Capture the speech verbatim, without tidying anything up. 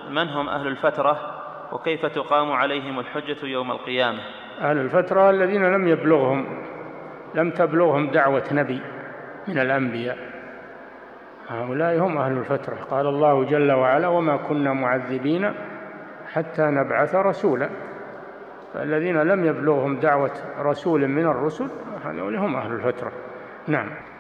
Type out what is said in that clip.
من هم أهل الفترة وكيف تقام عليهم الحجة يوم القيامة؟ أهل الفترة الذين لم يبلغهم لم تبلغهم دعوة نبي من الأنبياء، هؤلاء هم أهل الفترة. قال الله جل وعلا: وما كنا معذبين حتى نبعث رسولا. فالذين لم يبلغهم دعوة رسول من الرسل هؤلاء هم أهل الفترة. نعم.